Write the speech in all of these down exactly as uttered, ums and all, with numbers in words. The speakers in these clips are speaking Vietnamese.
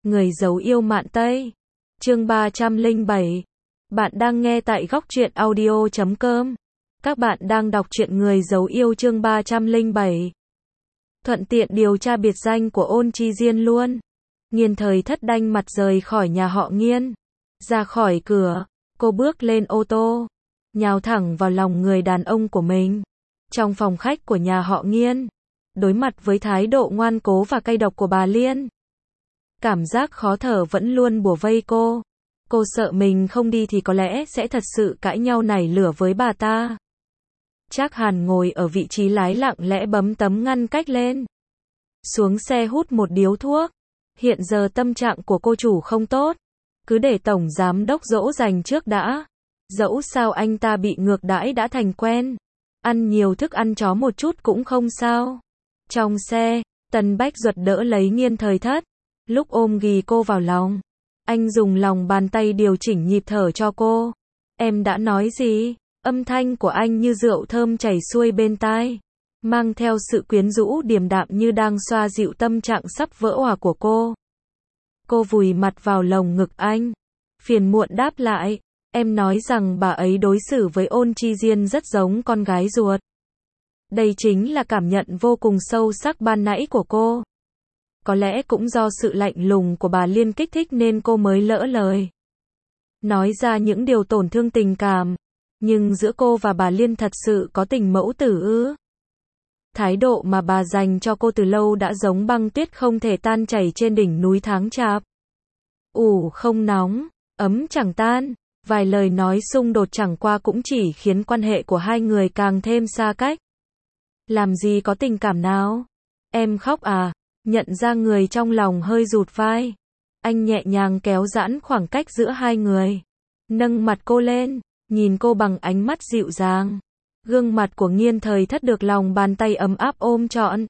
Người giấu yêu mạn Tây. Chương ba trăm lẻ bảy. Bạn đang nghe tại góc truyện audio chấm com. Các bạn đang đọc truyện Người giấu yêu chương ba trăm lẻ bảy. Thuận tiện điều tra biệt danh của Ôn Chi Diên luôn. Nghiên Thời Thất đanh mặt rời khỏi nhà họ Nghiên. Ra khỏi cửa, cô bước lên ô tô, nhào thẳng vào lòng người đàn ông của mình. Trong phòng khách của nhà họ Nghiên, đối mặt với thái độ ngoan cố và cay độc của bà Liên, cảm giác khó thở vẫn luôn bủa vây cô. Cô sợ mình không đi thì có lẽ sẽ thật sự cãi nhau nảy lửa với bà ta. Trác Hàn ngồi ở vị trí lái lặng lẽ bấm tấm ngăn cách lên. Xuống xe hút một điếu thuốc. Hiện giờ tâm trạng của cô chủ không tốt. Cứ để tổng giám đốc dỗ dành trước đã. Dẫu sao anh ta bị ngược đãi đã thành quen. Ăn nhiều thức ăn chó một chút cũng không sao. Trong xe, Tần Bách Duật đỡ lấy Nghiên Thời Thất. Lúc ôm ghì cô vào lòng, anh dùng lòng bàn tay điều chỉnh nhịp thở cho cô. Em đã nói gì? Âm thanh của anh như rượu thơm chảy xuôi bên tai, mang theo sự quyến rũ điềm đạm như đang xoa dịu tâm trạng sắp vỡ òa của cô. Cô vùi mặt vào lồng ngực anh, phiền muộn đáp lại, em nói rằng bà ấy đối xử với Ôn Chi Diên rất giống con gái ruột. Đây chính là cảm nhận vô cùng sâu sắc ban nãy của cô. Có lẽ cũng do sự lạnh lùng của bà Liên kích thích nên cô mới lỡ lời nói ra những điều tổn thương tình cảm. Nhưng giữa cô và bà Liên thật sự có tình mẫu tử ư? Thái độ mà bà dành cho cô từ lâu đã giống băng tuyết không thể tan chảy trên đỉnh núi tháng chạp. Ủ không nóng, ấm chẳng tan. Vài lời nói xung đột chẳng qua cũng chỉ khiến quan hệ của hai người càng thêm xa cách. Làm gì có tình cảm nào? Em khóc à? Nhận ra người trong lòng hơi rụt vai. Anh nhẹ nhàng kéo giãn khoảng cách giữa hai người. Nâng mặt cô lên, nhìn cô bằng ánh mắt dịu dàng. Gương mặt của Nghiên Thời Thất được lòng bàn tay ấm áp ôm trọn.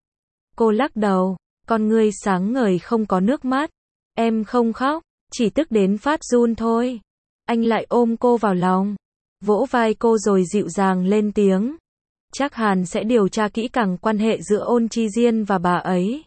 Cô lắc đầu, con ngươi sáng ngời không có nước mắt. Em không khóc, chỉ tức đến phát run thôi. Anh lại ôm cô vào lòng, vỗ vai cô rồi dịu dàng lên tiếng. Trác Hàn sẽ điều tra kỹ càng quan hệ giữa Ôn Chi Diên và bà ấy.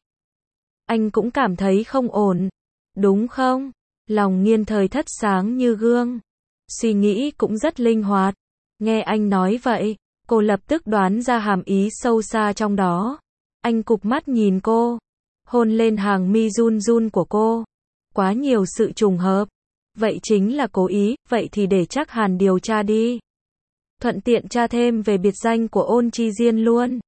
Anh cũng cảm thấy không ổn, đúng không? Lòng Nghiên Thời Thất sáng như gương. Suy nghĩ cũng rất linh hoạt. Nghe anh nói vậy, cô lập tức đoán ra hàm ý sâu xa trong đó. Anh cụp mắt nhìn cô, hôn lên hàng mi run run của cô. Quá nhiều sự trùng hợp. Vậy chính là cố ý, vậy thì để Trác Hàn điều tra đi. Thuận tiện tra thêm về biệt danh của Ôn Chi Diên luôn.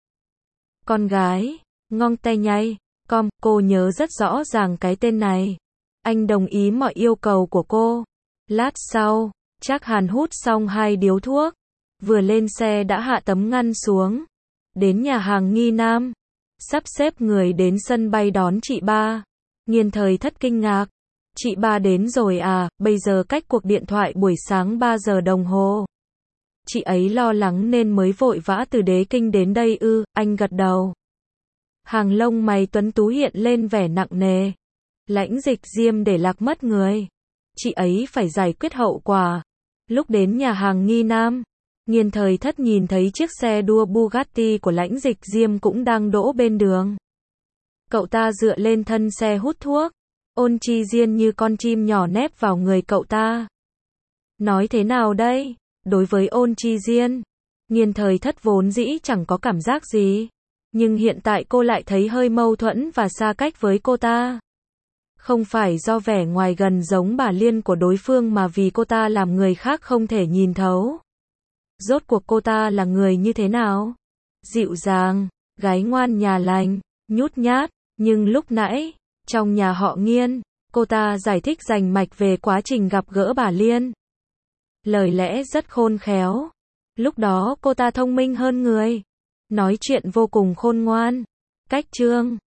Con gái, ngong tay nhay, com, cô nhớ rất rõ ràng cái tên này. Anh đồng ý mọi yêu cầu của cô. Lát sau, Trác Hàn hút xong hai điếu thuốc, vừa lên xe đã hạ tấm ngăn xuống. Đến nhà hàng Nghi Nam, sắp xếp người đến sân bay đón chị ba. Nghiên Thời Thất kinh ngạc. Chị ba đến rồi à? Bây giờ cách cuộc điện thoại buổi sáng ba giờ đồng hồ. Chị ấy lo lắng nên mới vội vã từ Đế Kinh đến đây ư? Anh gật đầu. Hàng lông mày tuấn tú hiện lên vẻ nặng nề. Lãnh Dịch Diêm để lạc mất người. Chị ấy phải giải quyết hậu quả. Lúc đến nhà hàng Nghi Nam, Nghiên Thời Thất nhìn thấy chiếc xe đua Bugatti của Lãnh Dịch Diêm cũng đang đỗ bên đường. Cậu ta dựa lên thân xe hút thuốc. Ôn Chi Diên như con chim nhỏ nép vào người cậu ta. Nói thế nào đây? Đối với Ôn Chi Diên, Nghiên Thời Thất vốn dĩ chẳng có cảm giác gì. Nhưng hiện tại cô lại thấy hơi mâu thuẫn và xa cách với cô ta. Không phải do vẻ ngoài gần giống bà Liên của đối phương mà vì cô ta làm người khác không thể nhìn thấu. Rốt cuộc cô ta là người như thế nào? Dịu dàng, gái ngoan nhà lành, nhút nhát, nhưng lúc nãy, trong nhà họ Nghiên, cô ta giải thích rành mạch về quá trình gặp gỡ bà Liên. Lời lẽ rất khôn khéo. Lúc đó cô ta thông minh hơn người. Nói chuyện vô cùng khôn ngoan. Cách chương